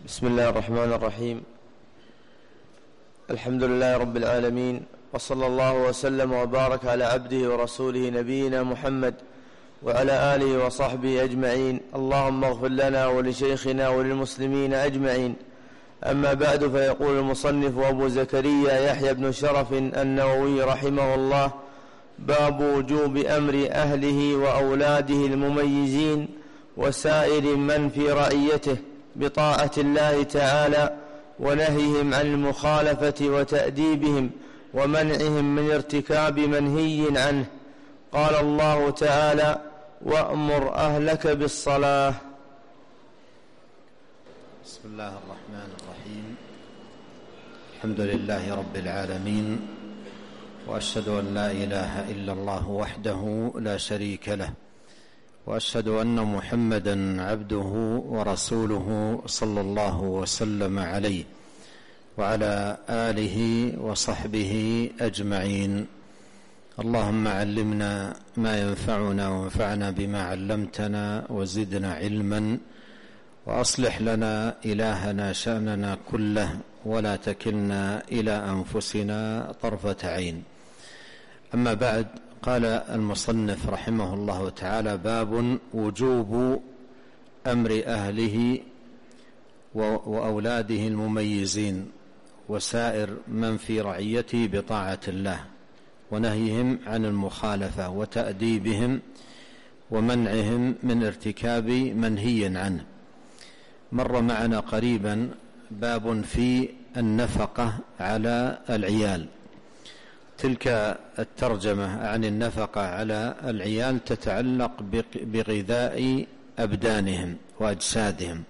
بسم الله الرحمن الرحيم. الحمد لله رب العالمين، وصلى الله وسلم وبارك على عبده ورسوله نبينا محمد وعلى آله وصحبه أجمعين. اللهم اغفر لنا ولشيخنا وللمسلمين أجمعين. أما بعد، فيقول المصنف أبو زكريا يحيى بن شرف النووي رحمه الله: باب وجوب أمر أهله وأولاده المميزين وسائر من في رعيته بطاعة الله تعالى، ونهيهم عن المخالفة وتأديبهم ومنعهم من ارتكاب منهي عنه. قال الله تعالى: وأمر أهلك بالصلاة. بسم الله الرحمن الرحيم. الحمد لله رب العالمين، وأشهد أن لا إله إلا الله وحده لا شريك له، وأشهد أن محمدا عبده ورسوله صلى الله وسلم عليه وعلى آله وصحبه أجمعين. اللهم علمنا ما ينفعنا وانفعنا بما علمتنا وزدنا علما، وأصلح لنا إلهنا شأننا كله، ولا تكلنا إلى أنفسنا طرفة عين. أما بعد، قال المصنف رحمه الله تعالى: باب وجوب أمر أهله وأولاده المميزين وسائر من في رعيته بطاعة الله، ونهيهم عن المخالفة وتأديبهم ومنعهم من ارتكاب منهي عنه. مر معنا قريبا باب في النفقة على العيال. تلك الترجمة عن النفقة على العيال تتعلق بغذاء أبدانهم وأجسادهم،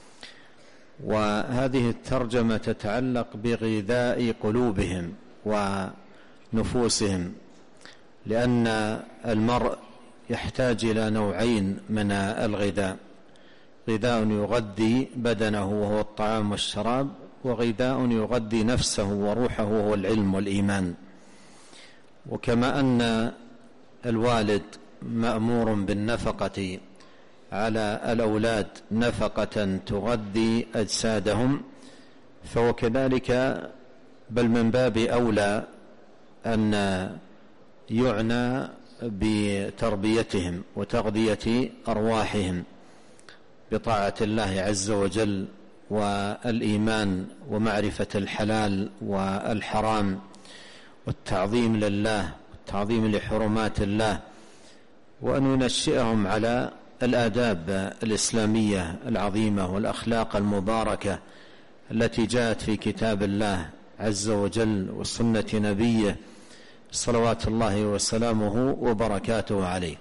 وهذه الترجمة تتعلق بغذاء قلوبهم ونفوسهم، لأن المرء يحتاج إلى نوعين من الغذاء: غذاء يغذي بدنه وهو الطعام والشراب، وغذاء يغذي نفسه وروحه وهو العلم والإيمان. وكما أن الوالد مأمور بالنفقة على الأولاد نفقة تغذي أجسادهم، فهو كذلك، بل من باب أولى أن يعنى بتربيتهم وتغذية أرواحهم بطاعة الله عز وجل، والإيمان ومعرفة الحلال والحرام، والتعظيم لله والتعظيم لحرمات الله، وأن ينشئهم على الآداب الإسلامية العظيمة والأخلاق المباركة التي جاءت في كتاب الله عز وجل وسنة نبيه صلوات الله وسلامه وبركاته عليه.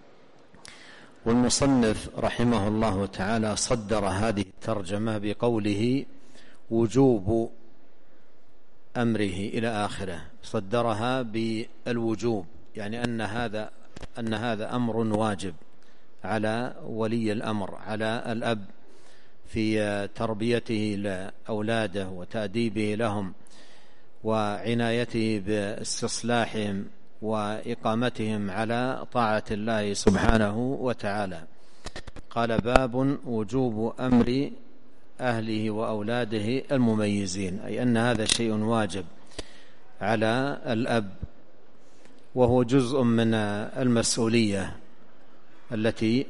والمصنف رحمه الله تعالى صدر هذه الترجمة بقوله: وجوب أمره إلى آخره. صدرها بالوجوب، يعني أن هذا أمر واجب على ولي الأمر، على الأب في تربيته لأولاده وتأديبه لهم وعنايته باستصلاحهم وإقامتهم على طاعة الله سبحانه وتعالى. قال: باب وجوب أمر أهله وأولاده المميزين، أي أن هذا شيء واجب على الأب، وهو جزء من المسؤولية التي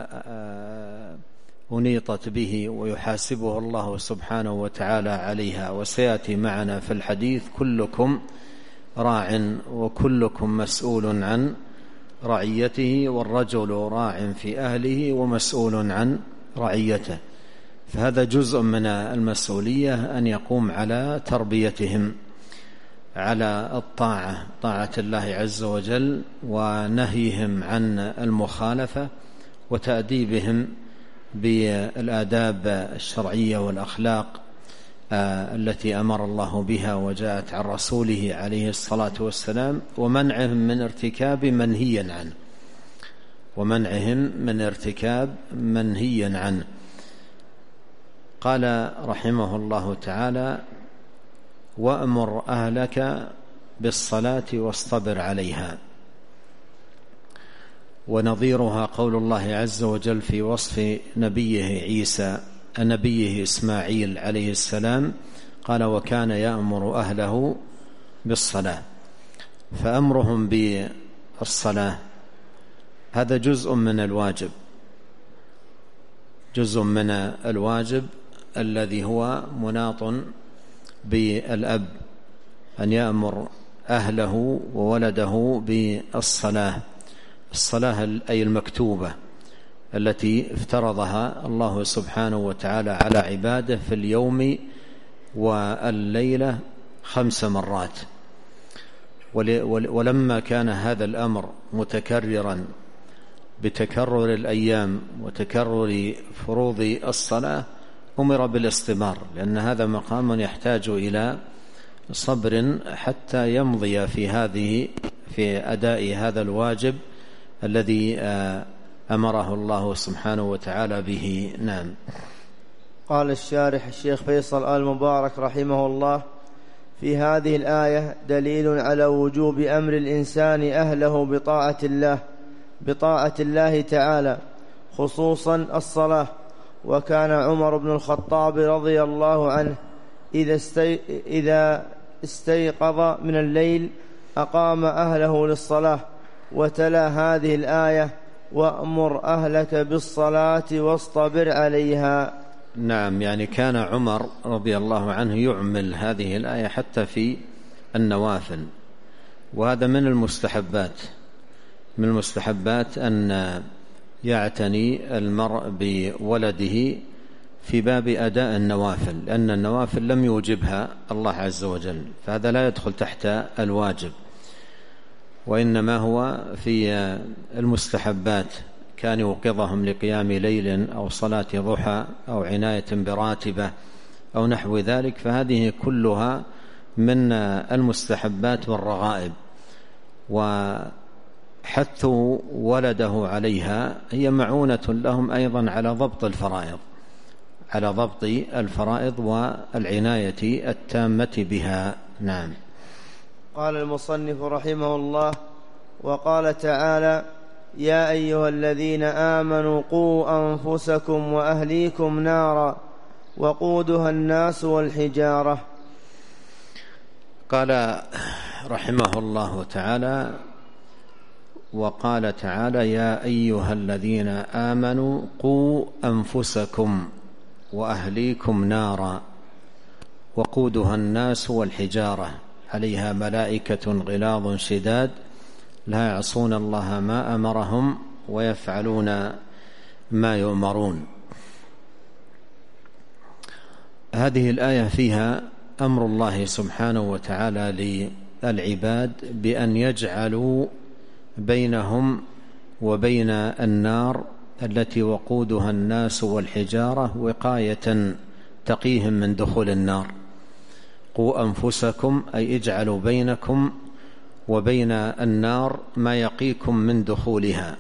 أنيطت به ويحاسبه الله سبحانه وتعالى عليها. وسيأتي معنا في الحديث: كلكم راع وكلكم مسؤول عن رعيته، والرجل راع في أهله ومسؤول عن رعيته. فهذا جزء من المسؤولية أن يقوم على تربيتهم على الطاعة، طاعة الله عز وجل، ونهيهم عن المخالفة، وتأديبهم بالآداب الشرعية والأخلاق التي أمر الله بها وجاءت عن رسوله عليه الصلاة والسلام، ومنعهم من ارتكاب منهي عنه. قال رحمه الله تعالى: وأمر أهلك بالصلاة واصطبر عليها. ونظيرها قول الله عز وجل في وصف نبيه عيسى نبيه إسماعيل عليه السلام قال وكان يأمر أهله بالصلاة. فأمرهم بالصلاة هذا جزء من الواجب، جزء من الواجب الذي هو مناط بالأب أن يأمر أهله وولده بالصلاة، الصلاة أي المكتوبة التي افترضها الله سبحانه وتعالى على عباده في اليوم والليلة 5 مرات. ولما كان هذا الأمر متكررا بتكرر الأيام وتكرر فروض الصلاة أمر بالاستمرار، لأن هذا مقام يحتاج إلى صبر حتى يمضي في أداء هذا الواجب الذي أمره الله سبحانه وتعالى به. نعم. قال الشارح الشيخ فيصل آل مبارك رحمه الله: في هذه الآية دليل على وجوب أمر الإنسان أهله بطاعة الله تعالى، خصوصا الصلاة. وكان عمر بن الخطاب رضي الله عنه إذا استيقظ من الليل أقام أهله للصلاة، وتلا هذه الآية: وأمر أهلك بالصلاة واصطبر عليها. نعم، يعني كان عمر رضي الله عنه يعمل هذه الآية حتى في النوافل، وهذا من المستحبات أن يعتني المرء بولده في باب أداء النوافل، لأن النوافل لم يوجبها الله عز وجل، فهذا لا يدخل تحت الواجب، وإنما هو في المستحبات. كان يوقظهم لقيام ليل أو صلاة ضحى أو عناية براتبة أو نحو ذلك، فهذه كلها من المستحبات والرغائب. وحث ولده عليها هي معونة لهم أيضا على ضبط الفرائض والعناية التامة بها. نعم. قال المصنف رحمه الله: وقال تعالى: يا أيها الذين آمنوا قوا أنفسكم وأهليكم نارا وقودها الناس والحجارة. قال رحمه الله تعالى: وقال تعالى: يا أيها الذين آمنوا قوا أنفسكم وأهليكم نارا وقودها الناس والحجارة عليها ملائكة غلاظ شداد لا يعصون الله ما أمرهم ويفعلون ما يؤمرون. هذه الآية فيها أمر الله سبحانه وتعالى للعباد بأن يجعلوا بينهم وبين النار التي وقودها الناس والحجارة وقاية تقيهم من دخول النار. قوا أنفسكم أي اجعلوا بينكم وبين النار ما يقيكم من دخولها،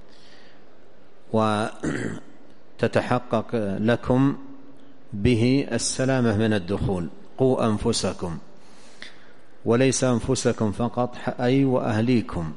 وتتحقق لكم به السلامة من الدخول. قوا أنفسكم، وليس أنفسكم فقط، أي وأهليكم،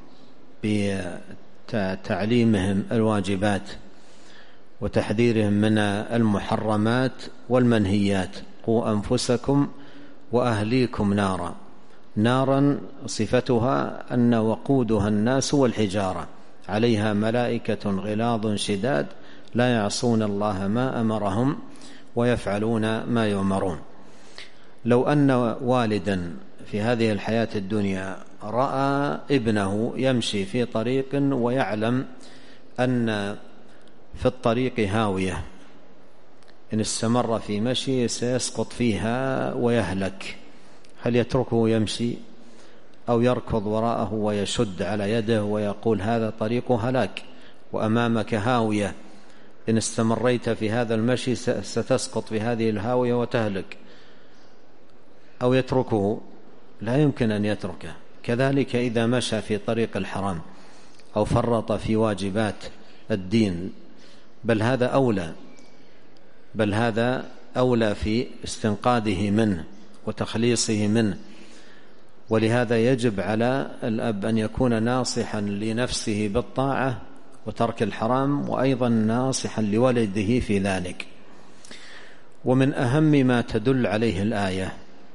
بتعليمهم الواجبات وتحذيرهم من المحرمات والمنهيات. قوا أنفسكم وأهليكم نارا صفتها أن وقودها الناس والحجارة عليها ملائكة غلاظ شداد لا يعصون الله ما أمرهم ويفعلون ما يؤمرون. لو أن والدا في هذه الحياة الدنيا رأى ابنه يمشي في طريق ويعلم أن في الطريق هاوية، إن استمر في مشي سيسقط فيها ويهلك، هل يتركه يمشي أو يركض وراءه ويشد على يده ويقول هذا طريق هلاك وأمامك هاوية، إن استمريت في هذا المشي ستسقط في هذه الهاوية وتهلك، أو يتركه؟ لا يمكن أن يتركه. كذلك إذا مشى في طريق الحرام أو فرط في واجبات الدين، بل هذا أولى في استنقاذه منه وتخليصه منه. ولهذا يجب على الأب أن يكون ناصحا لنفسه بالطاعة وترك الحرام، وأيضا ناصحا لولده في ذلك. ومن أهم ما تدل عليه الآية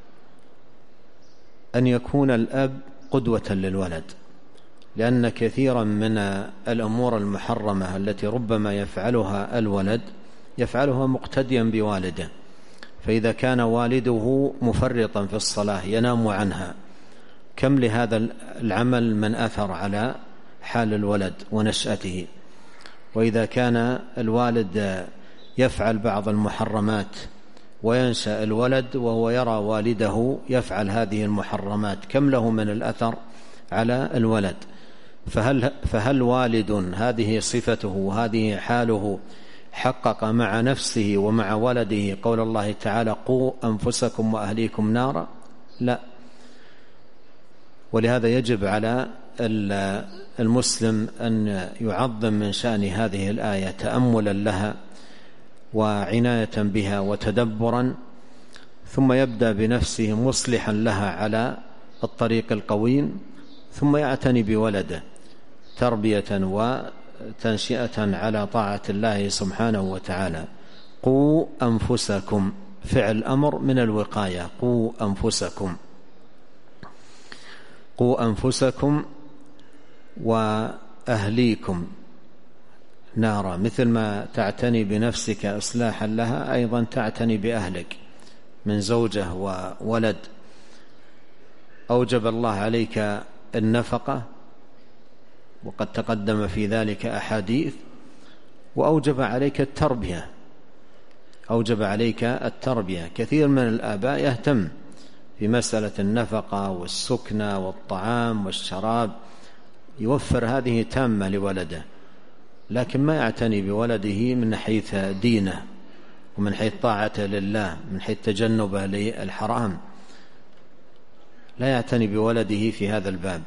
أن يكون الأب قدوة للولد، لأن كثيرا من الأمور المحرمة التي ربما يفعلها الولد يفعلها مقتديا بوالده، فإذا كان والده مفرطا في الصلاة ينام عنها، كم لهذا العمل من أثر على حال الولد ونشأته. وإذا كان الوالد يفعل بعض المحرمات وينشأ الولد وهو يرى والده يفعل هذه المحرمات، كم له من الأثر على الولد. فهل والد هذه صفته وهذه حاله حقق مع نفسه ومع ولده قول الله تعالى قوا أنفسكم وأهليكم نارا؟ لا. ولهذا يجب على المسلم أن يعظم من شأن هذه الآية تأملا لها وعناية بها وتدبرا، ثم يبدأ بنفسه مصلحا لها على الطريق القويم، ثم يعتني بولده تربية وتنشئة على طاعة الله سبحانه وتعالى. قوا أنفسكم، فعل أمر من الوقاية، قوا أنفسكم، قوا أنفسكم وأهليكم نارا. مثل ما تعتني بنفسك إصلاحا لها أيضا تعتني بأهلك من زوجة وولد. أوجب الله عليك النفقة وقد تقدم في ذلك أحاديث، وأوجب عليك التربية، أوجب عليك التربية. كثير من الآباء يهتم في مسألة النفقة والسكنة والطعام والشراب، يوفر هذه تامة لولده، لكن ما يعتني بولده من حيث دينه ومن حيث طاعته لله، من حيث تجنبه للحرام، لا يعتني بولده في هذا الباب.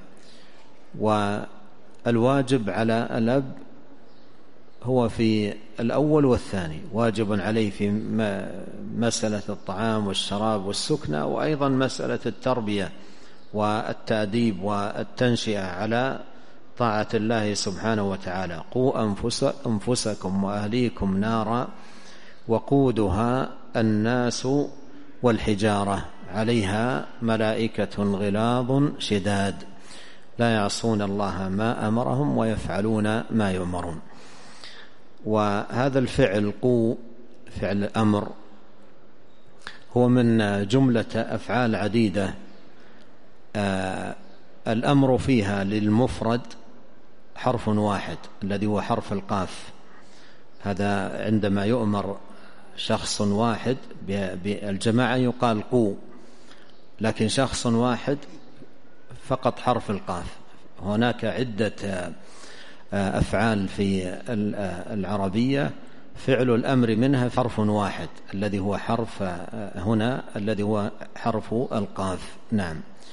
والواجب على الأب هو في الأول والثاني، واجب عليه في مسألة الطعام والشراب والسكنة، وأيضا مسألة التربية والتأديب والتنشئة على طاعة الله سبحانه وتعالى. قوا أنفسكم وأهليكم نارا وقودها الناس والحجارة عليها ملائكة غلاظ شداد لا يعصون الله ما أمرهم ويفعلون ما يؤمرون. وهذا الفعل قوا فعل أمر هو من جملة أفعال عديدة الأمر فيها للمفرد حرف واحد الذي هو حرف القاف. هذا عندما يؤمر شخص واحد بالجماعة يقال قوا، لكن شخص واحد فقط حرف القاف. هناك عدة أفعال في العربية فعل الأمر منها حرف واحد الذي هو حرف هنا الذي هو حرف القاف. نعم.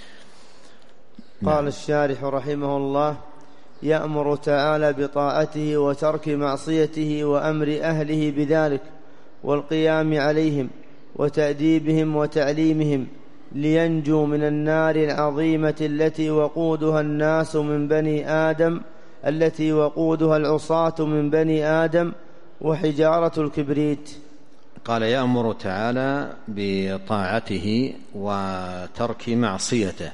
قال الشارح رحمه الله: يأمر تعالى بطاعته وترك معصيته وأمر أهله بذلك والقيام عليهم وتأديبهم وتعليمهم لينجوا من النار العظيمة التي وقودها الناس من بني آدم، التي وقودها العصاة من بني آدم وحجارة الكبريت. قال: يأمر تعالى بطاعته وترك معصيته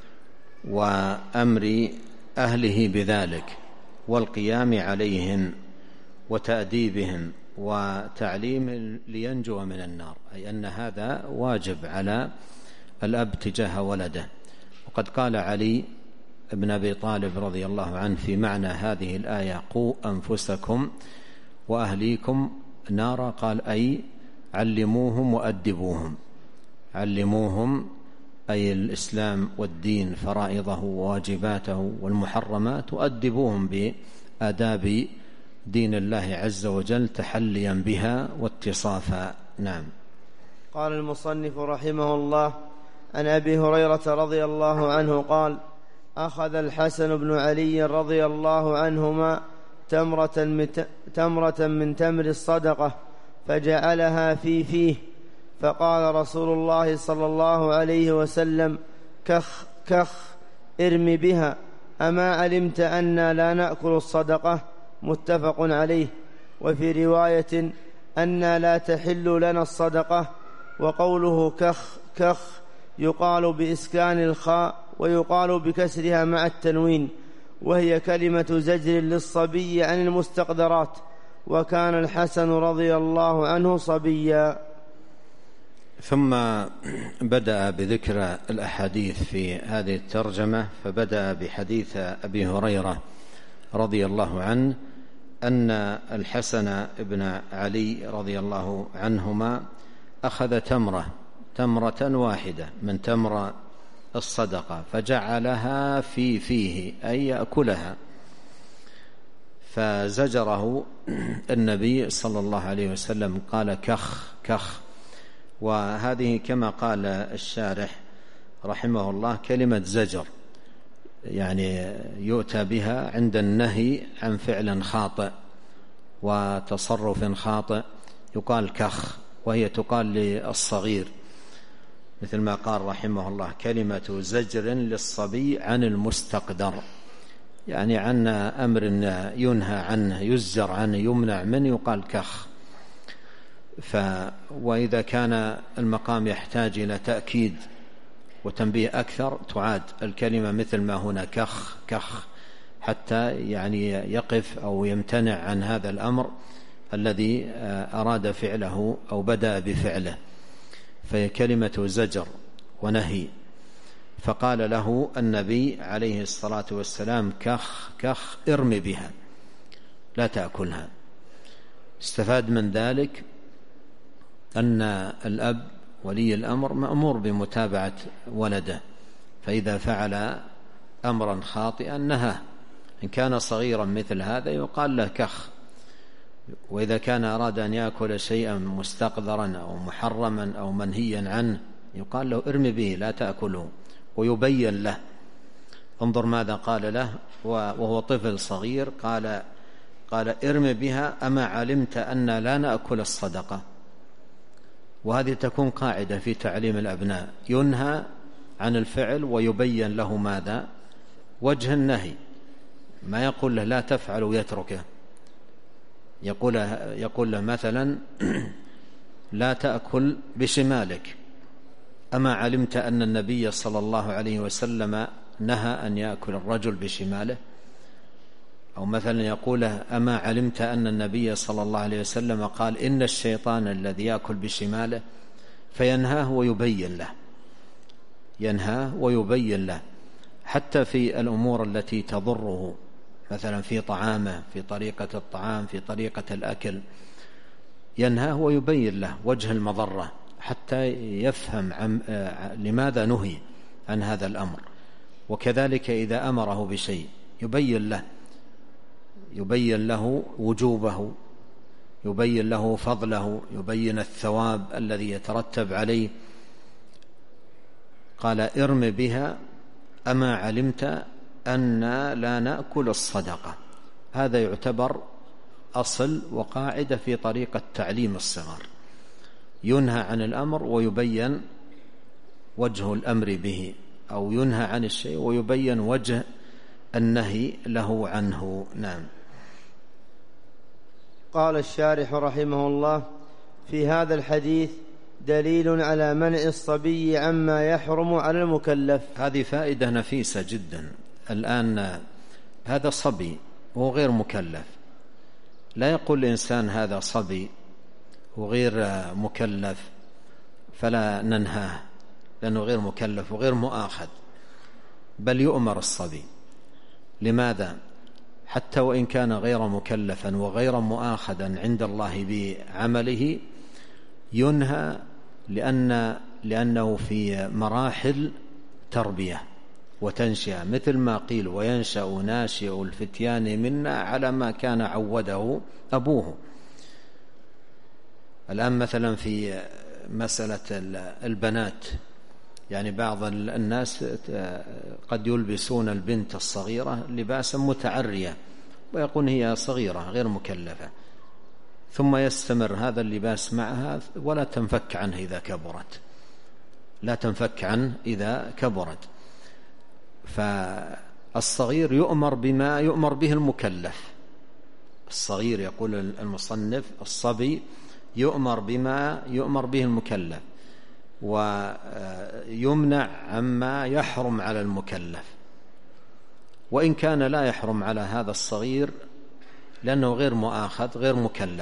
وأمر أهله بذلك والقيام عليهم وتأديبهم وتعليم لينجو من النار، أي أن هذا واجب على الأب تجاه ولده. وقد قال علي بن أبي طالب رضي الله عنه في معنى هذه الآية: قوا أنفسكم وأهليكم نارا، قال: أي علموهم وأدبوهم. علموهم أي الإسلام والدين فرائضه وواجباته والمحرمات، وأدبوهم بآداب دين الله عز وجل تحليا بها واتصافا. نعم. قال المصنف رحمه الله: عن أبي هريرة رضي الله عنه قال: أخذ الحسن بن علي رضي الله عنهما تمرة من تمر الصدقة فجعلها في فيه، فقال رسول الله صلى الله عليه وسلم: كخ كخ ارم بها، أما علمت أننا لا نأكل الصدقة؟ متفق عليه. وفي رواية: أن لا تحل لنا الصدقة. وقوله كخ يقال بإسكان الخاء ويقال بكسرها مع التنوين، وهي كلمة زجر للصبي عن المستقدرات، وكان الحسن رضي الله عنه صبيا. ثم بدأ بذكر الأحاديث في هذه الترجمة، فبدأ بحديث أبي هريرة رضي الله عنه أن الحسن بن علي رضي الله عنهما أخذ تمرة واحدة من تمر الصدقة فجعلها في فيه أي يأكلها، فزجره النبي صلى الله عليه وسلم قال كخ. وهذه كما قال الشارح رحمه الله كلمة زجر، يعني يؤتى بها عند النهي عن فعل خاطئ وتصرف خاطئ يقال كخ، وهي تقال للصغير، مثل ما قال رحمه الله كلمة زجر للصبي عن المستقدر، يعني عن أمر ينهى عنه يزجر عنه يمنع منه يقال كخ. وإذا كان المقام يحتاج إلى تأكيد وتنبيه أكثر تعاد الكلمة مثل ما هنا كخ حتى يعني يقف أو يمتنع عن هذا الأمر الذي أراد فعله أو بدأ بفعله، فهي كلمة زجر ونهي. فقال له النبي عليه الصلاة والسلام كخ ارم بها لا تأكلها. استفاد من ذلك أن الأب ولي الأمر مأمور بمتابعة ولده، فإذا فعل أمرا خاطئا نهاه، إن كان صغيرا مثل هذا يقال له كخ، وإذا كان أراد أن يأكل شيئا مستقذرا أو محرما أو منهيا عنه يقال له ارم به لا تأكله، ويبين له. انظر ماذا قال له وهو طفل صغير، قال ارم بها أما علمت أن لا نأكل الصدقة. وهذه تكون قاعدة في تعليم الأبناء، ينهى عن الفعل ويبين له ماذا وجه النهي، ما يقول له لا تفعل ويتركه، يقول له مثلا لا تأكل بشمالك، أما علمت أن النبي صلى الله عليه وسلم نهى أن يأكل الرجل بشماله؟ أو مثلا يقول أما علمت أن النبي صلى الله عليه وسلم قال إن الشيطان الذي يأكل بشماله، فينهاه ويبين له حتى في الأمور التي تضره، مثلا في طعامه، في طريقة الطعام، في طريقة الأكل، ينهاه ويبين له وجه المضرة حتى يفهم لماذا نهي عن هذا الأمر. وكذلك إذا أمره بشيء يبين له وجوبه، يبين له فضله، يبين الثواب الذي يترتب عليه. قال ارم بها أما علمت أن لا نأكل الصدقة. هذا يعتبر أصل وقاعدة في طريقة تعليم الصغار، ينهى عن الأمر ويبين وجه الأمر به، أو ينهى عن الشيء ويبين وجه النهي له عنه. نعم. قال الشارح رحمه الله: في هذا الحديث دليل على منع الصبي عما يحرم على المكلف. هذه فائدة نفيسة جدا. الآن هذا صبي وهو غير مكلف، لا يقول الإنسان هذا صبي وغير مكلف فلا ننهاه لأنه غير مكلف وغير مؤاخذ، بل يؤمر الصبي. لماذا؟ حتى وإن كان غير مكلفا وغير مؤاخذا عند الله بعمله ينهى، لأنه في مراحل تربية وتنشئة، مثل ما قيل وينشأ ناشئ الفتيان منا على ما كان عوده أبوه. الآن مثلا في مسألة البنات، يعني بعض الناس قد يلبسون البنت الصغيرة لباسا متعرية ويقول هي صغيرة غير مكلفة، ثم يستمر هذا اللباس معها ولا تنفك عنه إذا كبرت، لا تنفك عنه إذا كبرت. فالصغير يؤمر بما يؤمر به المكلف. الصغير يقول المصنف الصبي يؤمر بما يؤمر به المكلف، ويمنع عما يحرم على المكلف، وإن كان لا يحرم على هذا الصغير لأنه غير مؤاخذ غير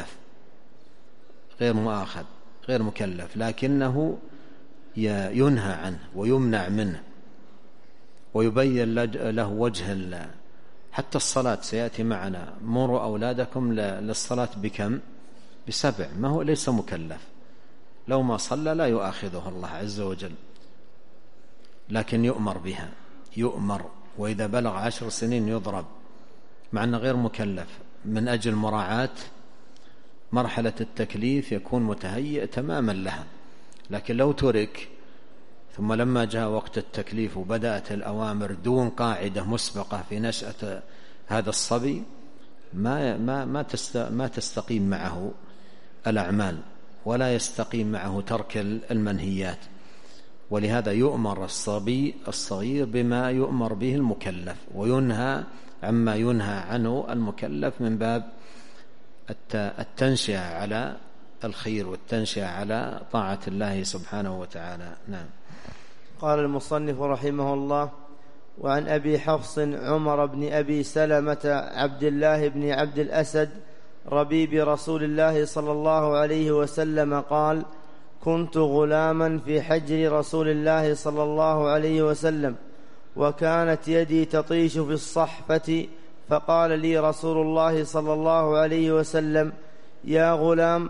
مكلف، لكنه ينهى عنه ويمنع منه ويبين له وجه حتى الصلاة سيأتي معنا: مروا أولادكم للصلاة بكم؟ ب7. ما هو ليس مكلف، لو ما صلى لا يؤاخذه الله عز وجل، لكن يؤمر بها، وإذا بلغ 10 سنين يضرب، مع أنه غير مكلف، من أجل مراعاة مرحلة التكليف يكون متهيئ تماما لها. لكن لو ترك ثم لما جاء وقت التكليف وبدأت الأوامر دون قاعدة مسبقة في نشأة هذا الصبي ما تستقيم معه الأعمال ولا يستقيم معه ترك المنهيات. ولهذا يؤمر الصبي الصغير بما يؤمر به المكلف، وينهى عما ينهى عنه المكلف من باب التنشئة على الخير والتنشئة على طاعة الله سبحانه وتعالى. نعم. قال المصنف رحمه الله: وعن أبي حفص عمر بن أبي سلمة عبد الله بن عبد الأسد ربيب رسول الله صلى الله عليه وسلم قال: كنت غلاما في حجر رسول الله صلى الله عليه وسلم، وكانت يدي تطيش في الصحفة، فقال لي رسول الله صلى الله عليه وسلم: يا غلام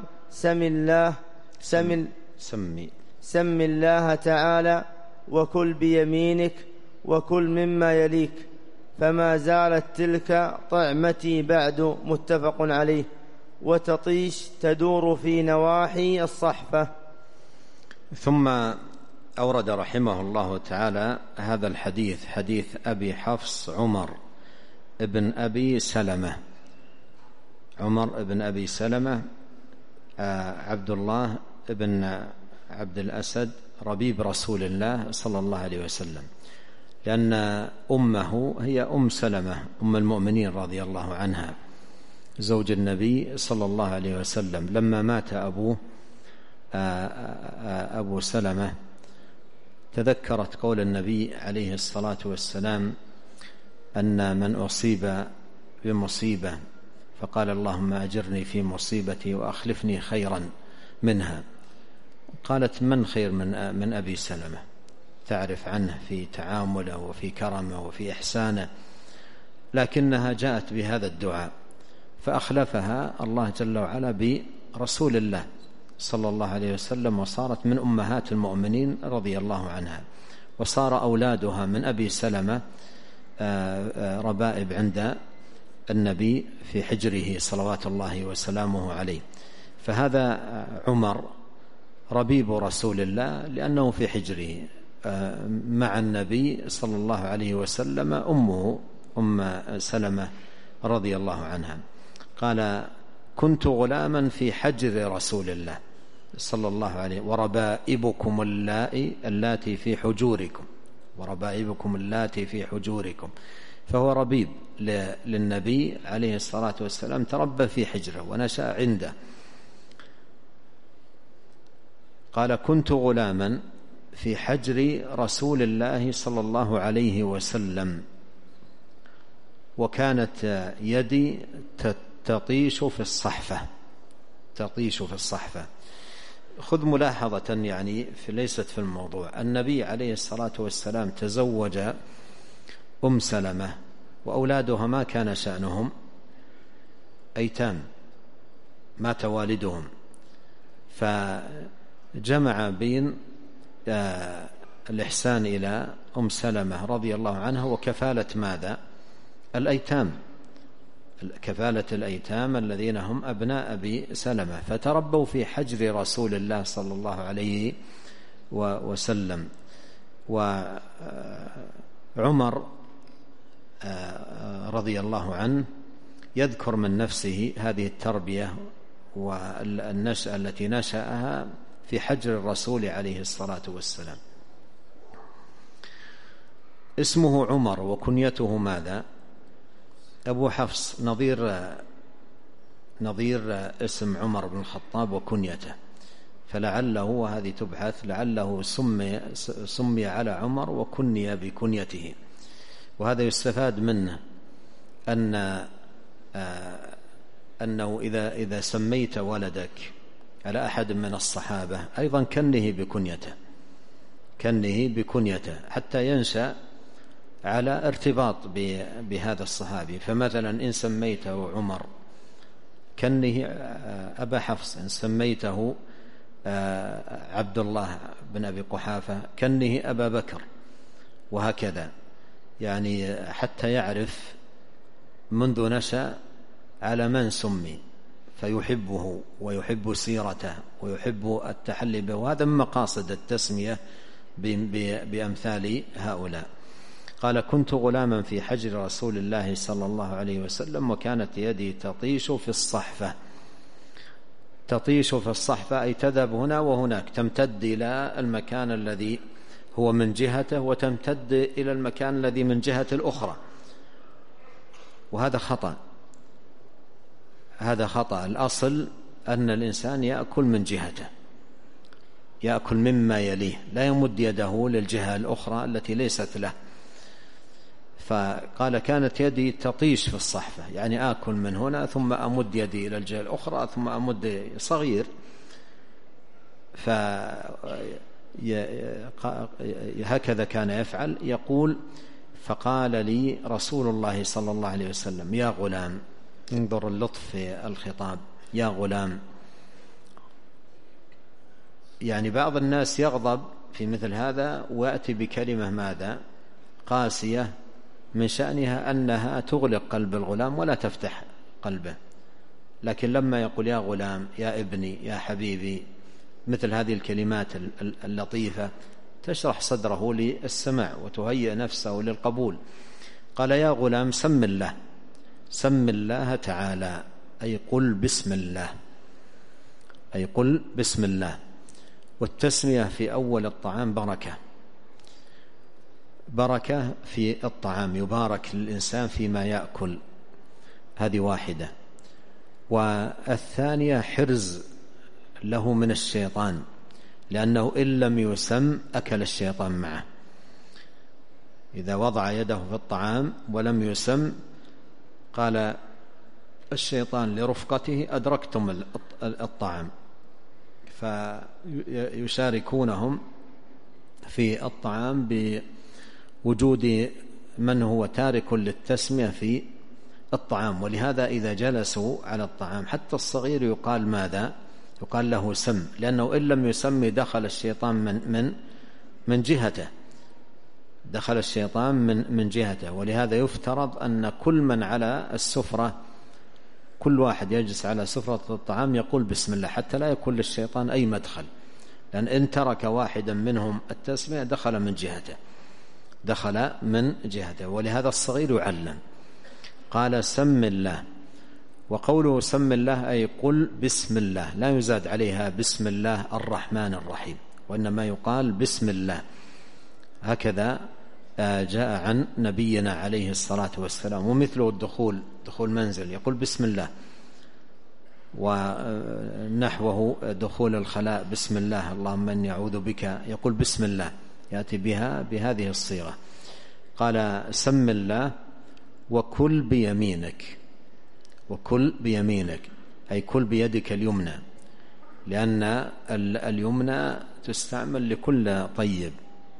سم الله تعالى وكل بيمينك وكل مما يليك. فما زالت تلك طعمتي بعد، متفق عليه. وتطيش تدور في نواحي الصحفة. ثم أورد رحمه الله تعالى هذا الحديث، حديث أبي حفص عمر ابن أبي سلمة. عمر ابن أبي سلمة عبد الله ابن عبد الأسد ربيب رسول الله صلى الله عليه وسلم، لأن أمه هي أم سلمة أم المؤمنين رضي الله عنها زوج النبي صلى الله عليه وسلم. لما مات أبو سلمة تذكرت قول النبي عليه الصلاة والسلام أن من أصيب بمصيبة فقال: اللهم أجرني في مصيبتي وأخلفني خيرا منها. قالت: من خير من أبي سلمة؟ تعرف عنه في تعامله وفي كرمه وفي إحسانه، لكنها جاءت بهذا الدعاء فأخلفها الله جل وعلا برسول الله صلى الله عليه وسلم، وصارت من أمهات المؤمنين رضي الله عنها، وصار أولادها من أبي سلمة ربائب عند النبي في حجره صلوات الله وسلامه عليه. فهذا عمر ربيب رسول الله لأنه في حجره مع النبي صلى الله عليه وسلم أمه أم سلمة رضي الله عنها. قال: كنت غلاما في حجر رسول الله صلى الله عليه وربائبكم اللاتي في حجوركم، وربائبكم اللاتي في حجوركم. فهو ربيب للنبي عليه الصلاة والسلام، تربى في حجره ونشأ عنده. قال: كنت غلاما في حجر رسول الله صلى الله عليه وسلم، وكانت يدي تطيش في الصحفة. خذ ملاحظة يعني ليست في الموضوع. النبي عليه الصلاة والسلام تزوج أم سلمة وأولادها ما كان شأنهم أيتام، مات والدهم، فجمع بين الإحسان إلى أم سلمة رضي الله عنها وكفالة ماذا؟ الأيتام، كفالة الأيتام الذين هم أبناء أبي سلمة، فتربوا في حجر رسول الله صلى الله عليه وسلم. وعمر رضي الله عنه يذكر من نفسه هذه التربية والنشأة التي نشأها في حجر الرسول عليه الصلاة والسلام. اسمه عمر وكنيته ماذا؟ أبو حفص، نظير نظير اسم عمر بن الخطاب وكنيته، فلعله، وهذه تبحث، لعله سمي على عمر وكني بكنيته. وهذا يستفاد منه أنه إذا سميت ولدك على أحد من الصحابة أيضا كنه بكنيته حتى ينشأ على ارتباط بهذا الصحابي. فمثلا إن سميته عمر كنه أبا حفص، إن سميته عبد الله بن أبي قحافة كنه أبا بكر، وهكذا، يعني حتى يعرف منذ نشأ على من سمي فيحبه ويحب سيرته ويحب التحلي به. وهذا من مقاصد التسمية بأمثال هؤلاء. قال: كنت غلاما في حجر رسول الله صلى الله عليه وسلم وكانت يدي تطيش في الصحفة. تطيش في الصحفة أي تذهب هنا وهناك، تمتد إلى المكان الذي هو من جهته وتمتد إلى المكان الذي من جهة الأخرى، وهذا خطأ. هذا خطأ. الأصل أن الإنسان يأكل من جهته، يأكل مما يليه، لا يمد يده للجهة الأخرى التي ليست له. فقال: كانت يدي تطيش في الصحفة، يعني آكل من هنا ثم أمد يدي إلى الجهة الأخرى ثم أمد، صغير. هكذا كان يفعل. يقول: فقال لي رسول الله صلى الله عليه وسلم: يا غلام. انظر اللطف في الخطاب، يا غلام. يعني بعض الناس يغضب في مثل هذا ويأتي بكلمة ماذا؟ قاسية، من شأنها أنها تغلق قلب الغلام ولا تفتح قلبه. لكن لما يقول يا غلام، يا ابني، يا حبيبي، مثل هذه الكلمات اللطيفة تشرح صدره للسماع وتهيئ نفسه للقبول. قال: يا غلام، سم الله، سم الله تعالى، أي قل بسم الله، أي قل بسم الله. والتسمية في أول الطعام بركة في الطعام، يبارك للإنسان فيما يأكل، هذه واحدة. والثانية حرز له من الشيطان، لأنه إن لم يسم أكل الشيطان معه. إذا وضع يده في الطعام ولم يسم قال الشيطان لرفقته: أدركتم الطعام، فيشاركونهم في الطعام بوجود من هو تارك للتسمية في الطعام. ولهذا إذا جلسوا على الطعام حتى الصغير يقال ماذا؟ يقال له سم، لأنه إن لم يسمي دخل الشيطان من جهته، دخل الشيطان من جهته. ولهذا يفترض أن كل من على السفرة، كل واحد يجلس على سفرة الطعام يقول بسم الله، حتى لا يكون للشيطان أي مدخل، لأن إن ترك واحدا منهم التسمية دخل من جهته. ولهذا الصغير يعلم. قال: سم الله. وقوله سم الله أي قل بسم الله، لا يزاد عليها بسم الله الرحمن الرحيم، وإنما يقال بسم الله. هكذا جاء عن نبينا عليه الصلاة والسلام. ومثله دخول منزل يقول بسم الله، ونحوه دخول الخلاء بسم الله، اللهم إني أعوذ بك، يقول بسم الله، يأتي بها بهذه الصيغة. قال: سم الله وكل بيمينك. وكل بيمينك أي كل بيدك اليمنى، لأن اليمنى تستعمل لكل طيب.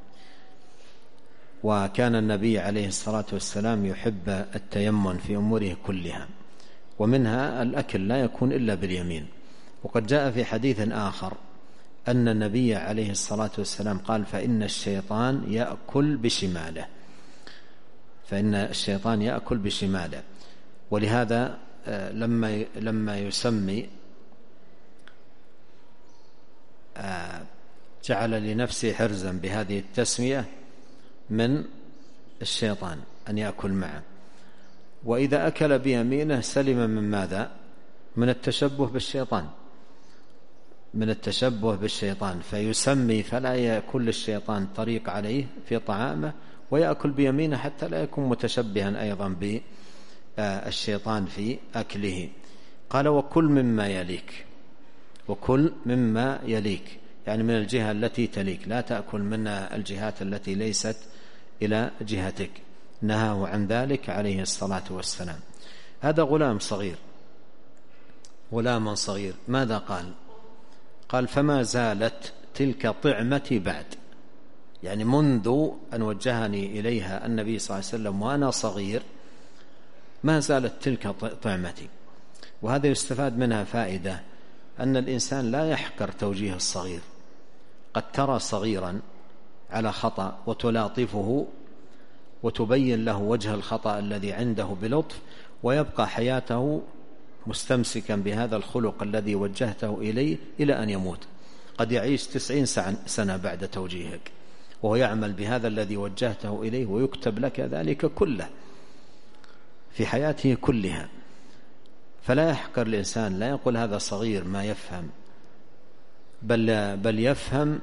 وكان النبي عليه الصلاة والسلام يحب التيمن في أموره كلها، ومنها الأكل لا يكون إلا باليمين. وقد جاء في حديث آخر أن النبي عليه الصلاة والسلام قال: فإن الشيطان يأكل بشماله، فإن الشيطان يأكل بشماله. ولهذا لما يسمي جعل لنفسه حرزا بهذه التسمية من الشيطان أن يأكل معه. وإذا أكل بيمينه سلم من ماذا؟ من التشبه بالشيطان، فيسمي فلا يكون الشيطان طريق عليه في طعامه، ويأكل بيمينه حتى لا يكون متشبها أيضا بالشيطان في أكله. قال وكل مما يليك، وكل مما يليك، يعني من الجهة التي تليك، لا تأكل من الجهات التي ليست إلى جهتك، نهاه عن ذلك عليه الصلاة والسلام. هذا غلام صغير، غلاما صغير، ماذا قال؟ قال فما زالت تلك طعمتي بعد، يعني منذ أن وجهني إليها النبي صلى الله عليه وسلم وأنا صغير ما زالت تلك طعمتي. وهذا يستفاد منها فائدة، أن الإنسان لا يحقر توجيه الصغير، قد ترى صغيرا على خطأ وتلاطفه وتبين له وجه الخطأ الذي عنده بلطف، ويبقى حياته مستمسكا بهذا الخلق الذي وجهته إليه إلى أن يموت. قد يعيش 90 سنة بعد توجيهك وهو يعمل بهذا الذي وجهته إليه، ويكتب لك ذلك كله في حياته كلها. فلا يحقر الإنسان، لا يقول هذا صغير ما يفهم، بل يفهم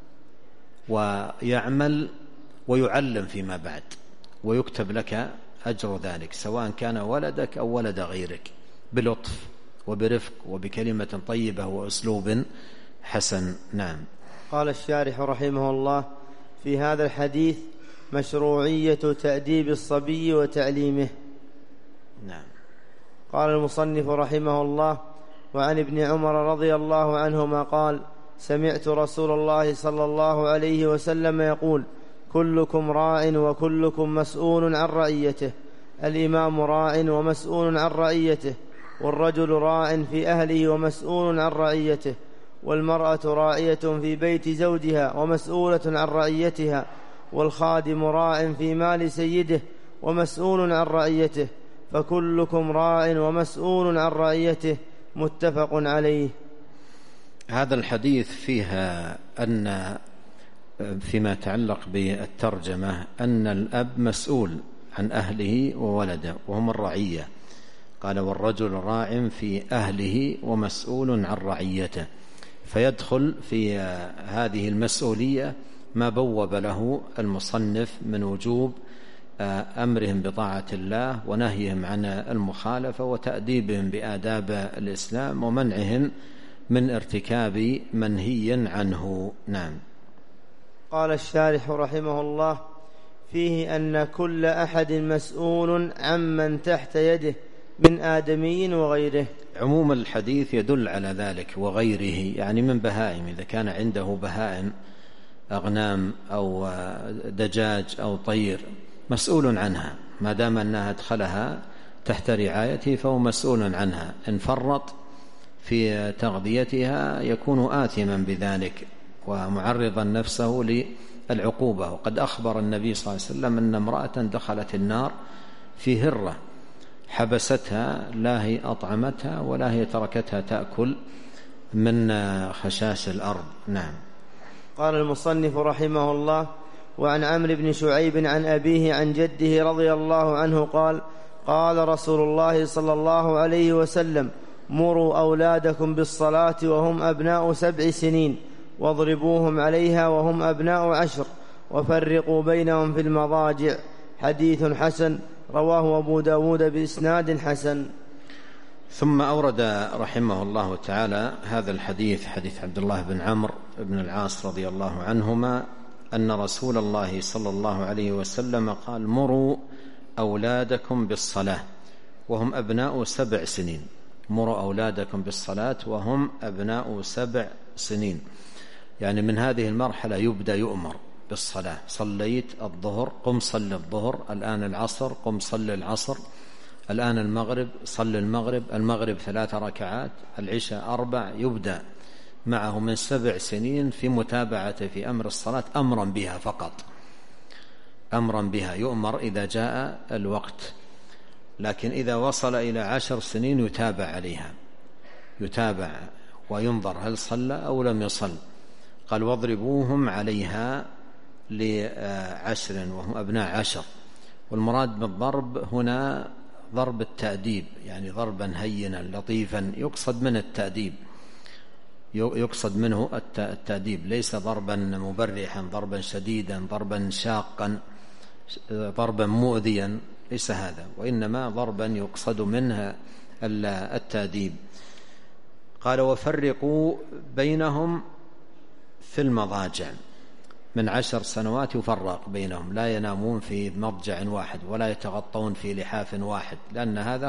ويعمل ويعلم فيما بعد، ويكتب لك أجر ذلك، سواء كان ولدك أو ولد غيرك، بلطف وبرفق وبكلمة طيبة وأسلوب حسن. نعم. قال الشارح رحمه الله: في هذا الحديث مشروعية تأديب الصبي وتعليمه. نعم. قال المصنف رحمه الله: وعن ابن عمر رضي الله عنهما قال: سمعت رسول الله صلى الله عليه وسلم يقول: كلكم راع وكلكم مسؤول عن رعيته، الإمام راع ومسؤول عن رعيته، والرجل راع في أهله ومسؤول عن رعيته، والمرأة راعية في بيت زوجها ومسؤولة عن رعيتها، والخادم راع في مال سيده ومسؤول عن رعيته، فكلكم راع ومسؤول عن رعيته. متفق عليه. هذا الحديث فيها أن فيما يتعلق بالترجمة أن الأب مسؤول عن أهله وولده وهم الرعية. قال: والرجل راع في أهله ومسؤول عن رعيته، فيدخل في هذه المسؤولية ما بوب له المصنف من وجوب أمرهم بطاعة الله ونهيهم عن المخالفة وتأديبهم بآداب الإسلام ومنعهم من ارتكاب منهي عنه. نعم. قال الشارح رحمه الله: فيه أن كل أحد مسؤول عمن تحت يده من آدمي وغيره. عموم الحديث يدل على ذلك، وغيره يعني من بهائم، إذا كان عنده بهائم أغنام أو دجاج أو طير مسؤول عنها، ما دام أنها أدخلها تحت رعايته فهو مسؤول عنها. إن فرط في تغذيتها يكون آثما بذلك ومعرضا نفسه للعقوبة. وقد أخبر النبي صلى الله عليه وسلم أن امرأة دخلت النار في هرة حبستها، لا هي أطعمتها ولا هي تركتها تأكل من خشاش الأرض. نعم. قال المصنف رحمه الله: وعن عمرو بن شعيب عن أبيه عن جده رضي الله عنه قال: قال رسول الله صلى الله عليه وسلم: مروا أولادكم بالصلاة وهم أبناء 7 سنين، واضربوهم عليها وهم أبناء 10، وفرقوا بينهم في المضاجع. حديث حسن، رواه أبو داود بإسناد حسن. ثم أورد رحمه الله تعالى هذا الحديث، حديث عبد الله بن عمرو بن العاص رضي الله عنهما أن رسول الله صلى الله عليه وسلم قال: مروا أولادكم بالصلاة وهم أبناء 7 سنين. مروا أولادكم بالصلاة وهم أبناء 7 سنين، يعني من هذه المرحلة يبدأ يؤمر بالصلاة. صليت الظهر، قم صل الظهر، الآن العصر، قم صل العصر، الآن المغرب، صل المغرب، المغرب 3 ركعات، العشاء 4. يبدأ معه من 7 سنين في متابعته في أمر الصلاة أمرا بها فقط، أمرا بها، يؤمر إذا جاء الوقت. لكن إذا وصل إلى 10 سنين يتابع عليها، يتابع وينظر هل صلى أو لم يصل. قال: واضربوهم عليها ل10 وهم أبناء 10. والمراد بالضرب هنا ضرب التأديب، يعني ضربا هينا لطيفا، يقصد من التأديب، يقصد منه التأديب، ليس ضربا مبرحا، ضربا شديدا، ضربا شاقا، ضربا مؤذيا، ليس هذا، وإنما ضربا يقصد منها التأديب. قال وفرقوا بينهم في المضاجع، من 10 سنوات يفرق بينهم، لا ينامون في مضجع واحد ولا يتغطون في لحاف واحد، لأن هذا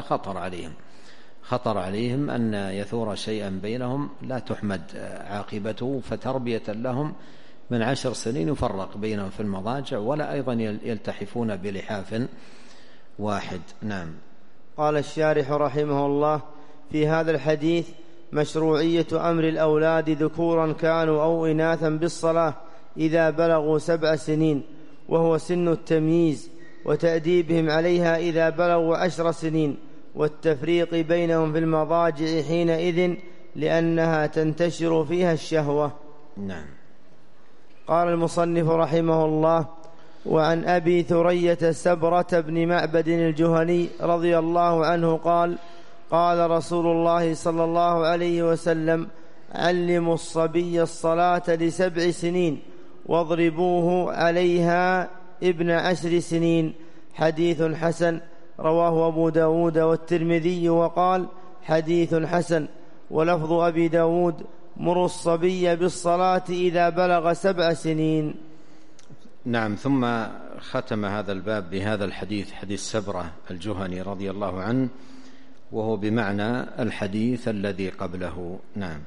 خطر عليهم أن يثور شيئا بينهم لا تحمد عاقبته. فتربية لهم من 10 سنين يفرق بينهم في المضاجع، ولا أيضا يلتحفون بلحاف واحد. نعم. قال الشارح رحمه الله: في هذا الحديث مشروعية أمر الأولاد ذكورا كانوا أو إناثا بالصلاة إذا بلغوا 7 سنين، وهو سن التمييز، وتأديبهم عليها إذا بلغوا 10 سنين، والتفريق بينهم في المضاجع حينئذ لأنها تنتشر فيها الشهوة. نعم. قال المصنف رحمه الله: وعن أبي ثرية سبرة بن معبد الجهني رضي الله عنه قال: قال رسول الله صلى الله عليه وسلم: علموا الصبي الصلاة ل7 سنين واضربوه عليها ابن 10 سنين. حديث حسن، رواه أبو داود والترمذي وقال: حديث حسن. ولفظ أبي داود: مروا الصبي بالصلاة إذا بلغ 7 سنين. نعم. ثم ختم هذا الباب بهذا الحديث، حديث سبرة الجهني رضي الله عنه، وهو بمعنى الحديث الذي قبله. نعم.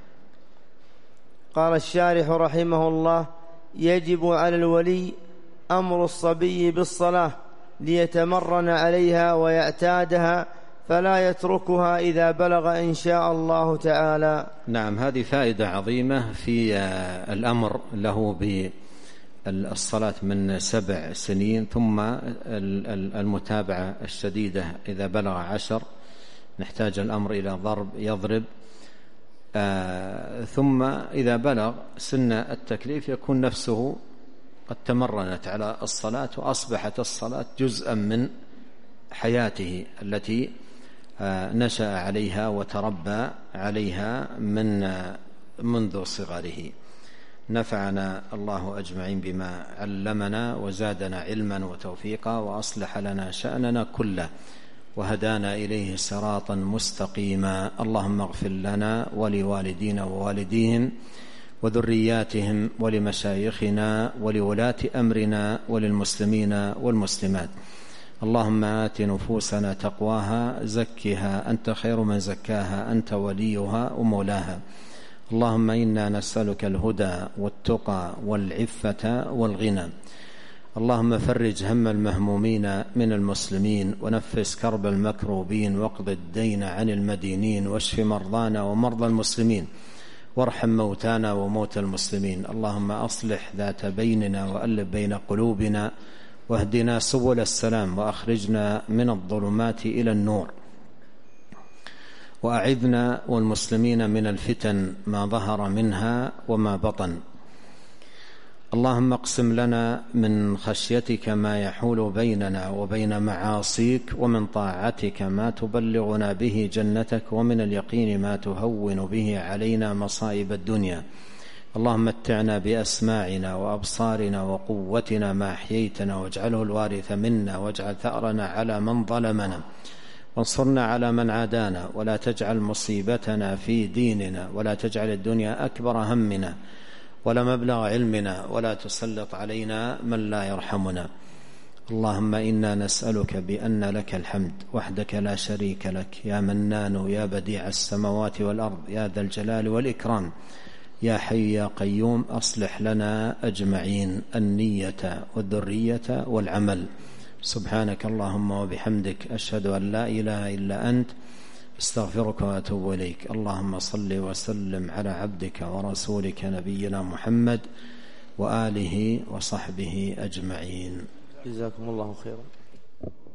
قال الشارح رحمه الله: يجب على الولي أمر الصبي بالصلاة ليتمرن عليها ويعتادها، فلا يتركها إذا بلغ إن شاء الله تعالى. نعم. هذه فائدة عظيمة في الأمر له بالصلاة من 7 سنين، ثم المتابعة الشديدة إذا بلغ 10 نحتاج الأمر إلى ضرب يضرب، ثم إذا بلغ سن التكليف يكون نفسه قد تمرنت على الصلاة، وأصبحت الصلاة جزءا من حياته التي نشأ عليها وتربى عليها منذ صغره. نفعنا الله أجمعين بما علمنا، وزادنا علما وتوفيقا، وأصلح لنا شأننا كله، وهدانا إليه صراطا مستقيما. اللهم اغفر لنا ولوالدينا ووالديهم وذرياتهم ولمشايخنا ولولاة أمرنا وللمسلمين والمسلمات. اللهم آت نفوسنا تقواها، زكها أنت خير من زكاها، أنت وليها ومولاها. اللهم إنا نسألك الهدى والتقى والعفة والغنى. اللهم فرج هم المهمومين من المسلمين، ونفس كرب المكروبين، واقض الدين عن المدينين، واشف مرضانا ومرضى المسلمين، وارحم موتانا وموتى المسلمين. اللهم أصلح ذات بيننا وألف بين قلوبنا، واهدنا سبل السلام، وأخرجنا من الظلمات إلى النور، وأعذنا والمسلمين من الفتن ما ظهر منها وما بطن. اللهم اقسم لنا من خشيتك ما يحول بيننا وبين معاصيك، ومن طاعتك ما تبلغنا به جنتك، ومن اليقين ما تهون به علينا مصائب الدنيا. اللهم متعنا بأسماعنا وأبصارنا وقوتنا ما أحييتنا، واجعله الوارث منا، واجعل ثأرنا على من ظلمنا، وانصرنا على من عادانا، ولا تجعل مصيبتنا في ديننا، ولا تجعل الدنيا أكبر همنا ولا مبلغ علمنا، ولا تسلط علينا من لا يرحمنا. اللهم إنا نسألك بأن لك الحمد وحدك لا شريك لك، يا منان يا بديع السماوات والأرض، يا ذا الجلال والإكرام، يا حي يا قيوم. أصلح لنا أجمعين النية والذرية والعمل. سبحانك اللهم وبحمدك، أشهد أن لا إله إلا أنت، استغفرك وأتوب إليك. اللهم صل وسلم على عبدك ورسولك نبينا محمد وآله وصحبه أجمعين. جزاكم الله خيرا.